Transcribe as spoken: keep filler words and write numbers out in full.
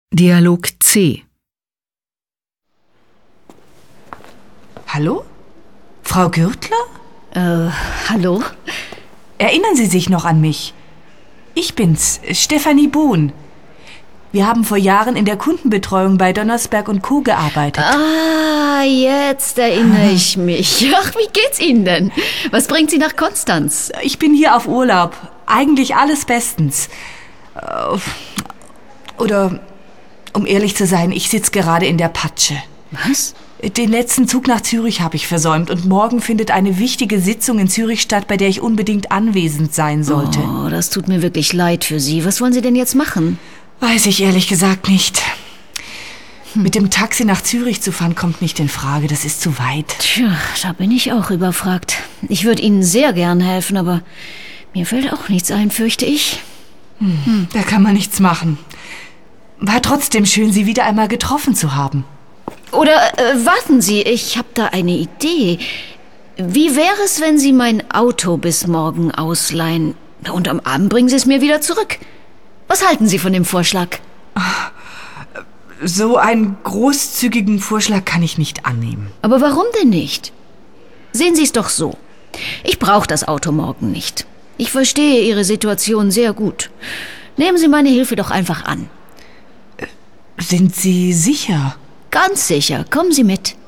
Dialog C. Hallo? Frau Gürtler? Äh, hallo? Erinnern Sie sich noch an mich? Ich bin's, Stefanie Bohn. Wir haben vor Jahren in der Kundenbetreuung bei Donnersberg und Co. gearbeitet. Ah, jetzt erinnere ich mich. Ach, wie geht's Ihnen denn? Was bringt Sie nach Konstanz? Ich bin hier auf Urlaub. Eigentlich alles bestens. Äh, Oder, um ehrlich zu sein, ich sitze gerade in der Patsche. Was? Den letzten Zug nach Zürich habe ich versäumt und morgen findet eine wichtige Sitzung in Zürich statt, bei der ich unbedingt anwesend sein sollte. Oh, das tut mir wirklich leid für Sie. Was wollen Sie denn jetzt machen? Weiß ich ehrlich gesagt nicht. Hm. Mit dem Taxi nach Zürich zu fahren kommt nicht in Frage, das ist zu weit. Tja, da bin ich auch überfragt. Ich würde Ihnen sehr gern helfen, aber mir fällt auch nichts ein, fürchte ich. Hm. Hm. Da kann man nichts machen. War trotzdem schön, Sie wieder einmal getroffen zu haben. Oder äh, warten Sie, ich habe da eine Idee. Wie wäre es, wenn Sie mein Auto bis morgen ausleihen und am Abend bringen Sie es mir wieder zurück? Was halten Sie von dem Vorschlag? So einen großzügigen Vorschlag kann ich nicht annehmen. Aber warum denn nicht? Sehen Sie es doch so. Ich brauche das Auto morgen nicht. Ich verstehe Ihre Situation sehr gut. Nehmen Sie meine Hilfe doch einfach an. Sind Sie sicher? Ganz sicher. Kommen Sie mit.